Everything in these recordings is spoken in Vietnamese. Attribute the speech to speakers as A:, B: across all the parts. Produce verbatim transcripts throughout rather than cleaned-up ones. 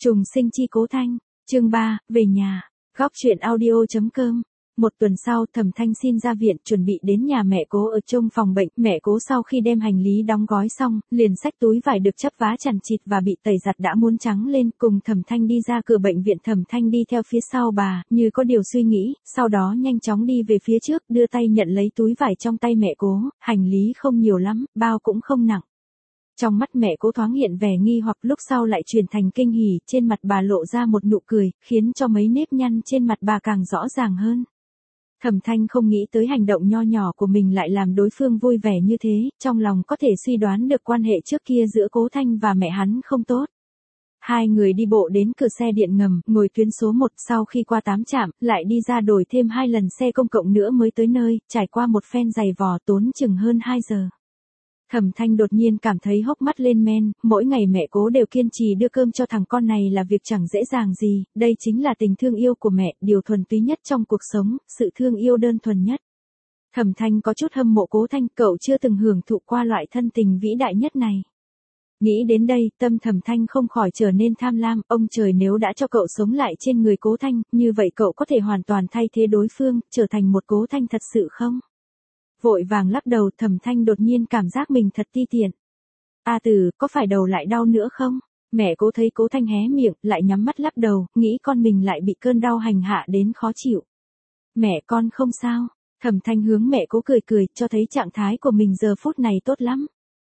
A: Trùng sinh chi Cố Thanh, chương ba, về nhà, góc truyện audio.com. Một tuần sau, Thẩm Thanh xin ra viện chuẩn bị đến nhà mẹ Cố ở trong phòng bệnh. Mẹ Cố sau khi đem hành lý đóng gói xong, liền xách túi vải được chắp vá chằng chịt và bị tẩy giặt đã muốn trắng lên, cùng Thẩm Thanh đi ra cửa bệnh viện. Thẩm Thanh đi theo phía sau bà, như có điều suy nghĩ, sau đó nhanh chóng đi về phía trước, đưa tay nhận lấy túi vải trong tay mẹ Cố. Hành lý không nhiều lắm, bao cũng không nặng. Trong mắt mẹ Cố thoáng hiện vẻ nghi hoặc, lúc sau lại chuyển thành kinh hỉ, trên mặt bà lộ ra một nụ cười, khiến cho mấy nếp nhăn trên mặt bà càng rõ ràng hơn. Thẩm Thanh không nghĩ tới hành động nho nhỏ của mình lại làm đối phương vui vẻ như thế, trong lòng có thể suy đoán được quan hệ trước kia giữa Cố Thanh và mẹ hắn không tốt. Hai người đi bộ đến cửa xe điện ngầm, ngồi tuyến số một, sau khi qua tám trạm, lại đi ra đổi thêm hai lần xe công cộng nữa mới tới nơi, trải qua một phen giày vò tốn chừng hơn hai giờ. Thẩm Thanh đột nhiên cảm thấy hốc mắt lên men, mỗi ngày mẹ Cố đều kiên trì đưa cơm cho thằng con này là việc chẳng dễ dàng gì, đây chính là tình thương yêu của mẹ, điều thuần túy nhất trong cuộc sống, sự thương yêu đơn thuần nhất. Thẩm Thanh có chút hâm mộ Cố Thanh, cậu chưa từng hưởng thụ qua loại thân tình vĩ đại nhất này. Nghĩ đến đây, tâm Thẩm Thanh không khỏi trở nên tham lam, ông trời nếu đã cho cậu sống lại trên người Cố Thanh, như vậy cậu có thể hoàn toàn thay thế đối phương, trở thành một Cố Thanh thật sự không? Vội vàng lắc đầu, Thẩm Thanh đột nhiên cảm giác mình thật ti tiện. A Tử, có phải đầu lại đau nữa không? Mẹ Cố thấy Cố Thanh hé miệng, lại nhắm mắt lắc đầu, nghĩ con mình lại bị cơn đau hành hạ đến khó chịu. Mẹ con không sao. Thẩm Thanh hướng mẹ Cố cười cười, cho thấy trạng thái của mình giờ phút này tốt lắm.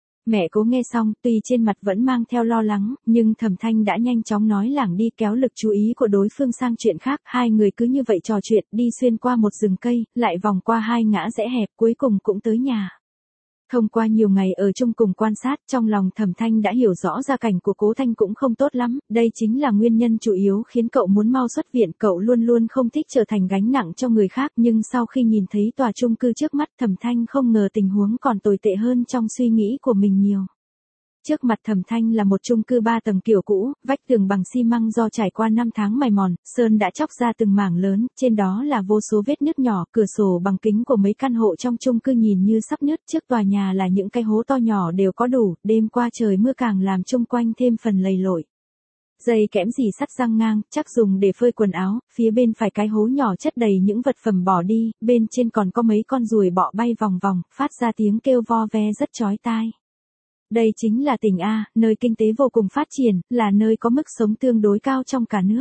A: Mẹ Cố nghe xong, tuy trên mặt vẫn mang theo lo lắng, nhưng Thẩm Thanh đã nhanh chóng nói lảng đi, kéo lực chú ý của đối phương sang chuyện khác. Hai người cứ như vậy trò chuyện, đi xuyên qua một rừng cây, lại vòng qua hai ngã rẽ hẹp, cuối cùng cũng tới nhà. Thông qua nhiều ngày ở chung cùng quan sát, trong lòng Thẩm Thanh đã hiểu rõ gia cảnh của Cố Thanh cũng không tốt lắm, đây chính là nguyên nhân chủ yếu khiến cậu muốn mau xuất viện. Cậu luôn luôn không thích trở thành gánh nặng cho người khác, nhưng sau khi nhìn thấy tòa chung cư trước mắt, Thẩm Thanh không ngờ tình huống còn tồi tệ hơn trong suy nghĩ của mình nhiều. Trước mặt Thẩm Thanh là một chung cư ba tầng kiểu cũ, vách tường bằng xi măng do trải qua năm tháng mài mòn, sơn đã chóc ra từng mảng lớn, trên đó là vô số vết nứt nhỏ, cửa sổ bằng kính của mấy căn hộ trong chung cư nhìn như sắp nứt, trước tòa nhà là những cái hố to nhỏ đều có đủ, đêm qua trời mưa càng làm chung quanh thêm phần lầy lội. Dây kẽm dì sắt răng ngang, chắc dùng để phơi quần áo, phía bên phải cái hố nhỏ chất đầy những vật phẩm bỏ đi, bên trên còn có mấy con ruồi bọ bay vòng vòng, phát ra tiếng kêu vo ve rất chói tai. Đây chính là tỉnh A, nơi kinh tế vô cùng phát triển, là nơi có mức sống tương đối cao trong cả nước.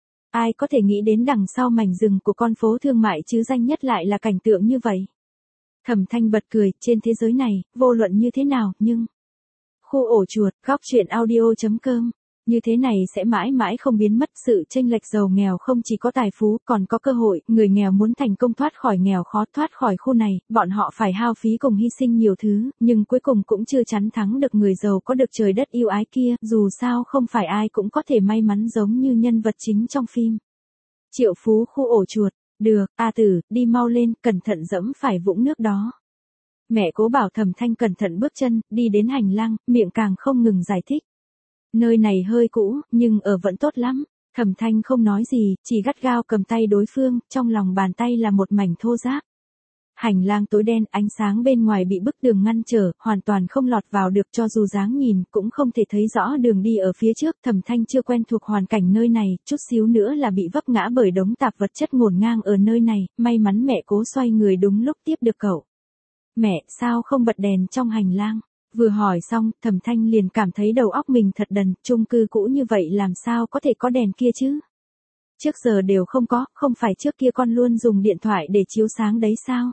A: Ai có thể nghĩ đến đằng sau mảnh rừng của con phố thương mại chứ danh nhất lại là cảnh tượng như vậy. Thẩm Thanh bật cười, trên thế giới này, vô luận như thế nào, nhưng... Khu ổ chuột, góc truyện audio.com. Như thế này sẽ mãi mãi không biến mất. Sự chênh lệch giàu nghèo không chỉ có tài phú, còn có cơ hội. Người nghèo muốn thành công thoát khỏi nghèo khó, thoát khỏi khu này, bọn họ phải hao phí cùng hy sinh nhiều thứ, nhưng cuối cùng cũng chưa chắn thắng được người giàu có được trời đất yêu ái kia. Dù sao không phải ai cũng có thể may mắn giống như nhân vật chính trong phim. Triệu phú khu ổ chuột. Được, A Tử, đi mau lên, cẩn thận dẫm phải vũng nước đó. Mẹ Cố bảo Thẩm Thanh cẩn thận bước chân, đi đến hành lang, miệng càng không ngừng giải thích. Nơi này hơi cũ, nhưng ở vẫn tốt lắm. Thẩm Thanh không nói gì, chỉ gắt gao cầm tay đối phương, trong lòng bàn tay là một mảnh thô ráp. Hành lang tối đen, ánh sáng bên ngoài bị bức tường ngăn trở, hoàn toàn không lọt vào được, cho dù dáng nhìn cũng không thể thấy rõ đường đi ở phía trước. Thẩm Thanh chưa quen thuộc hoàn cảnh nơi này, chút xíu nữa là bị vấp ngã bởi đống tạp vật chất ngổn ngang ở nơi này, may mắn mẹ Cố xoay người đúng lúc tiếp được cậu. Mẹ, sao không bật đèn trong hành lang? Vừa hỏi xong, Thẩm Thanh liền cảm thấy đầu óc mình thật đần, chung cư cũ như vậy làm sao có thể có đèn kia chứ? Trước giờ đều không có, không phải trước kia con luôn dùng điện thoại để chiếu sáng đấy sao?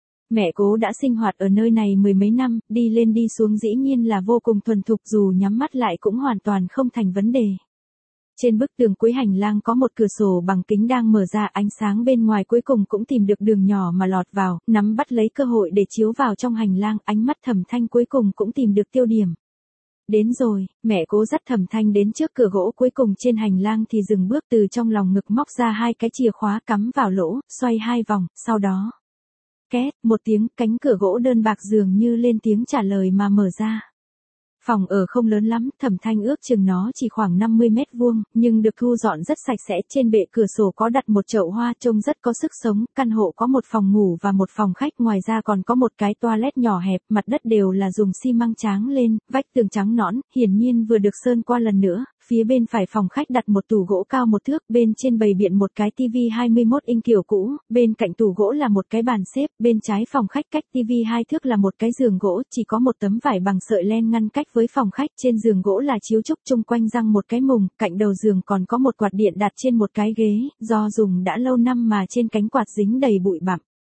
A: Mẹ Cố đã sinh hoạt ở nơi này mười mấy năm, đi lên đi xuống dĩ nhiên là vô cùng thuần thục, dù nhắm mắt lại cũng hoàn toàn không thành vấn đề. Trên bức tường cuối hành lang có một cửa sổ bằng kính đang mở ra, ánh sáng bên ngoài cuối cùng cũng tìm được đường nhỏ mà lọt vào, nắm bắt lấy cơ hội để chiếu vào trong hành lang, ánh mắt Thẩm Thanh cuối cùng cũng tìm được tiêu điểm. Đến rồi, mẹ Cố dắt Thẩm Thanh đến trước cửa gỗ cuối cùng trên hành lang thì dừng bước, từ trong lòng ngực móc ra hai cái chìa khóa cắm vào lỗ, xoay hai vòng, sau đó. Két, một tiếng, cánh cửa gỗ đơn bạc dường như lên tiếng trả lời mà mở ra. Phòng ở không lớn lắm, Thẩm Thanh ước chừng nó chỉ khoảng năm mươi mét vuông, nhưng được thu dọn rất sạch sẽ, trên bệ cửa sổ có đặt một chậu hoa trông rất có sức sống, căn hộ có một phòng ngủ và một phòng khách, ngoài ra còn có một cái toilet nhỏ hẹp, mặt đất đều là dùng xi măng tráng lên, vách tường trắng nõn, hiển nhiên vừa được sơn qua lần nữa, phía bên phải phòng khách đặt một tủ gỗ cao một thước, bên trên bày biện một cái tivi hai mươi mốt inch kiểu cũ, bên cạnh tủ gỗ là một cái bàn xếp, bên trái phòng khách cách tivi hai thước là một cái giường gỗ, chỉ có một tấm vải bằng sợi len ngăn cách với phòng khách, trên giường gỗ là chiếu trúc, chung quanh răng một cái mùng, cạnh đầu giường còn có một quạt điện đặt trên một cái ghế, do dùng đã lâu năm mà trên cánh quạt dính đầy bụi bặm.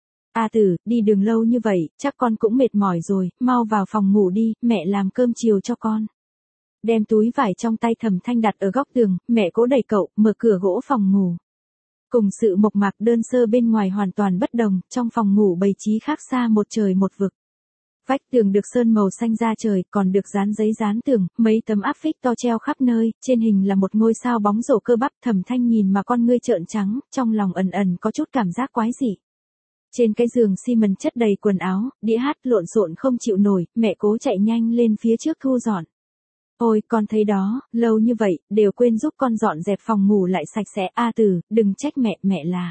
A: A Tử, đi đường lâu như vậy, chắc con cũng mệt mỏi rồi, mau vào phòng ngủ đi, mẹ làm cơm chiều cho con. Đem túi vải trong tay Thẩm Thanh đặt ở góc tường, mẹ Cố đẩy cậu, mở cửa gỗ phòng ngủ. Cùng sự mộc mạc đơn sơ bên ngoài hoàn toàn bất đồng, trong phòng ngủ bày trí khác xa một trời một vực. Vách tường được sơn màu xanh da trời, còn được dán giấy dán tường, mấy tấm áp phích to treo khắp nơi, trên hình là một ngôi sao bóng rổ cơ bắp. Thẩm Thanh nhìn mà con ngươi trợn trắng, trong lòng ẩn ẩn có chút cảm giác quái dị. Trên cái giường xi mần chất đầy quần áo, đĩa hát lộn xộn không chịu nổi, mẹ Cố chạy nhanh lên phía trước thu dọn. Ôi, con thấy đó, lâu như vậy, đều quên giúp con dọn dẹp phòng ngủ lại sạch sẽ. A Tử, đừng trách mẹ, mẹ là.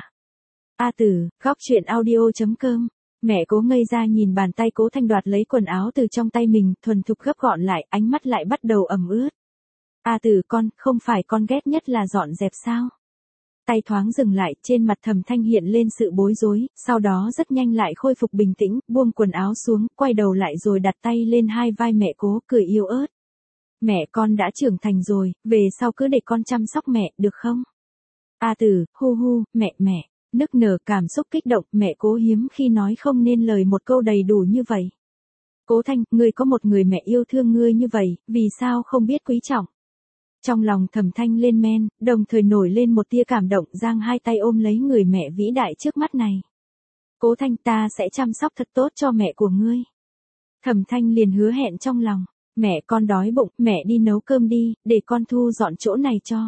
A: A Tử, góc truyện audio chấm com. Mẹ Cố ngây ra nhìn bàn tay Cố Thanh đoạt lấy quần áo từ trong tay mình, thuần thục gấp gọn lại, ánh mắt lại bắt đầu ẩm ướt. A Tử con, không phải con ghét nhất là dọn dẹp sao? Tay thoáng dừng lại, trên mặt Thẩm Thanh hiện lên sự bối rối, sau đó rất nhanh lại khôi phục bình tĩnh, buông quần áo xuống, quay đầu lại rồi đặt tay lên hai vai mẹ Cố, cười yếu ớt. Mẹ con đã trưởng thành rồi, về sau cứ để con chăm sóc mẹ, được không? A Tử, hu hu, mẹ mẹ, nức nở cảm xúc kích động, mẹ Cố hiếm khi nói không nên lời một câu đầy đủ như vậy. Cố Thanh, ngươi có một người mẹ yêu thương ngươi như vậy, vì sao không biết quý trọng? Trong lòng Thẩm Thanh lên men, đồng thời nổi lên một tia cảm động, giang hai tay ôm lấy người mẹ vĩ đại trước mắt này. Cố Thanh, ta sẽ chăm sóc thật tốt cho mẹ của ngươi. Thẩm Thanh liền hứa hẹn trong lòng. Mẹ con đói bụng, mẹ đi nấu cơm đi, để con thu dọn chỗ này cho.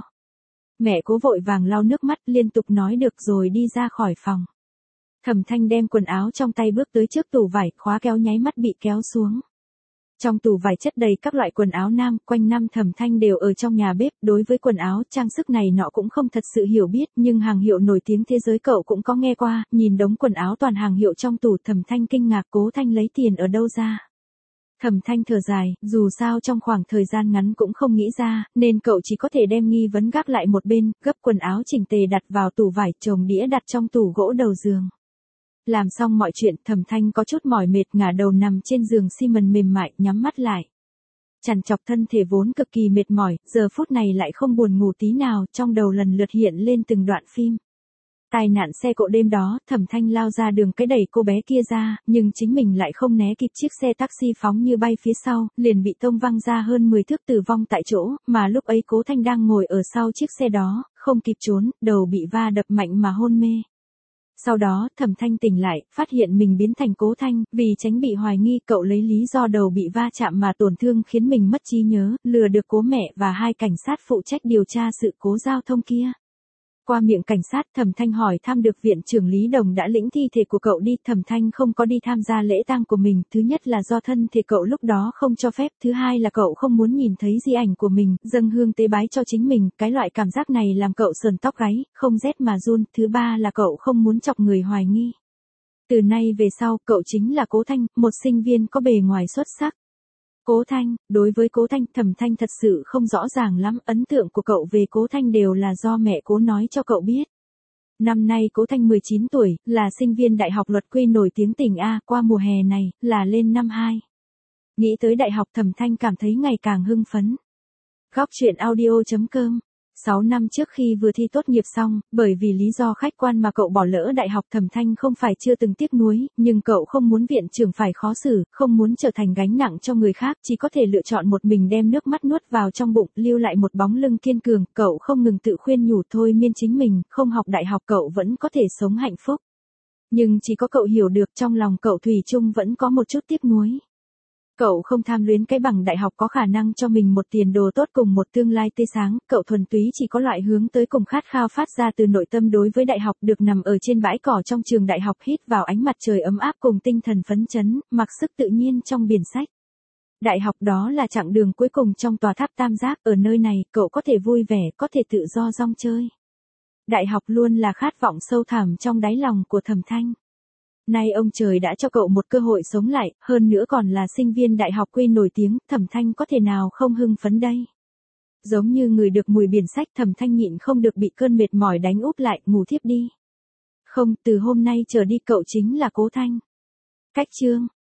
A: Mẹ Cố vội vàng lau nước mắt, liên tục nói được rồi đi ra khỏi phòng. Thẩm Thanh đem quần áo trong tay bước tới trước tủ vải, khóa kéo nháy mắt bị kéo xuống. Trong tủ vải chất đầy các loại quần áo nam, quanh năm Thẩm Thanh đều ở trong nhà bếp, đối với quần áo, trang sức này nọ cũng không thật sự hiểu biết, nhưng hàng hiệu nổi tiếng thế giới cậu cũng có nghe qua, nhìn đống quần áo toàn hàng hiệu trong tủ, Thẩm Thanh kinh ngạc, Cố Thanh lấy tiền ở đâu ra? Thẩm Thanh thở dài, dù sao trong khoảng thời gian ngắn cũng không nghĩ ra, nên cậu chỉ có thể đem nghi vấn gác lại một bên, gấp quần áo chỉnh tề đặt vào tủ vải, chồng đĩa đặt trong tủ gỗ đầu giường. Làm xong mọi chuyện, Thẩm Thanh có chút mỏi mệt ngả đầu nằm trên giường xi mần mềm mại, nhắm mắt lại. Chằn chọc thân thể vốn cực kỳ mệt mỏi, giờ phút này lại không buồn ngủ tí nào, trong đầu lần lượt hiện lên từng đoạn phim. Tai nạn xe cộ đêm đó, Thẩm Thanh lao ra đường cái đẩy cô bé kia ra, nhưng chính mình lại không né kịp, chiếc xe taxi phóng như bay phía sau, liền bị tông văng ra hơn mười thước tử vong tại chỗ, mà lúc ấy Cố Thanh đang ngồi ở sau chiếc xe đó, không kịp trốn, đầu bị va đập mạnh mà hôn mê. Sau đó, Thẩm Thanh tỉnh lại, phát hiện mình biến thành Cố Thanh, vì tránh bị hoài nghi, cậu lấy lý do đầu bị va chạm mà tổn thương khiến mình mất trí nhớ, lừa được Cố mẹ và hai cảnh sát phụ trách điều tra sự cố giao thông kia. Qua miệng cảnh sát, Thẩm Thanh hỏi thăm được viện trưởng Lý Đồng đã lĩnh thi thể của cậu đi, Thẩm Thanh không có đi tham gia lễ tang của mình, thứ nhất là do thân thể cậu lúc đó không cho phép, thứ hai là cậu không muốn nhìn thấy di ảnh của mình, dâng hương tế bái cho chính mình, cái loại cảm giác này làm cậu sờn tóc gáy, không rét mà run, thứ ba là cậu không muốn chọc người hoài nghi. Từ nay về sau, cậu chính là Cố Thanh, một sinh viên có bề ngoài xuất sắc. Cố Thanh, đối với Cố Thanh, Thẩm Thanh thật sự không rõ ràng lắm, ấn tượng của cậu về Cố Thanh đều là do mẹ Cố nói cho cậu biết. Năm nay Cố Thanh mười chín tuổi, là sinh viên đại học luật quy nổi tiếng tỉnh A, qua mùa hè này, là lên năm hai. Nghĩ tới đại học Thẩm Thanh cảm thấy ngày càng hưng phấn. Góc truyện audio chấm com. sáu năm trước khi vừa thi tốt nghiệp xong, bởi vì lý do khách quan mà cậu bỏ lỡ đại học, Thẩm Thanh không phải chưa từng tiếc nuối, nhưng cậu không muốn viện trưởng phải khó xử, không muốn trở thành gánh nặng cho người khác, chỉ có thể lựa chọn một mình đem nước mắt nuốt vào trong bụng, lưu lại một bóng lưng kiên cường, cậu không ngừng tự khuyên nhủ thôi miên chính mình, không học đại học cậu vẫn có thể sống hạnh phúc. Nhưng chỉ có cậu hiểu được trong lòng cậu thủy chung vẫn có một chút tiếc nuối. Cậu không tham luyến cái bằng đại học có khả năng cho mình một tiền đồ tốt cùng một tương lai tươi sáng, cậu thuần túy chỉ có loại hướng tới cùng khát khao phát ra từ nội tâm đối với đại học, được nằm ở trên bãi cỏ trong trường đại học hít vào ánh mặt trời ấm áp cùng tinh thần phấn chấn, mặc sức tự nhiên trong biển sách. Đại học đó là chặng đường cuối cùng trong tòa tháp tam giác, ở nơi này, cậu có thể vui vẻ, có thể tự do rong chơi. Đại học luôn là khát vọng sâu thẳm trong đáy lòng của Thẩm Thanh. Nay ông trời đã cho cậu một cơ hội sống lại, hơn nữa còn là sinh viên đại học quy nổi tiếng, Thẩm Thanh có thể nào không hưng phấn đây. Giống như người được mùi biển sách, Thẩm Thanh nhịn không được bị cơn mệt mỏi đánh úp lại, ngủ thiếp đi. Không, từ hôm nay trở đi cậu chính là Cố Thanh. Cách chương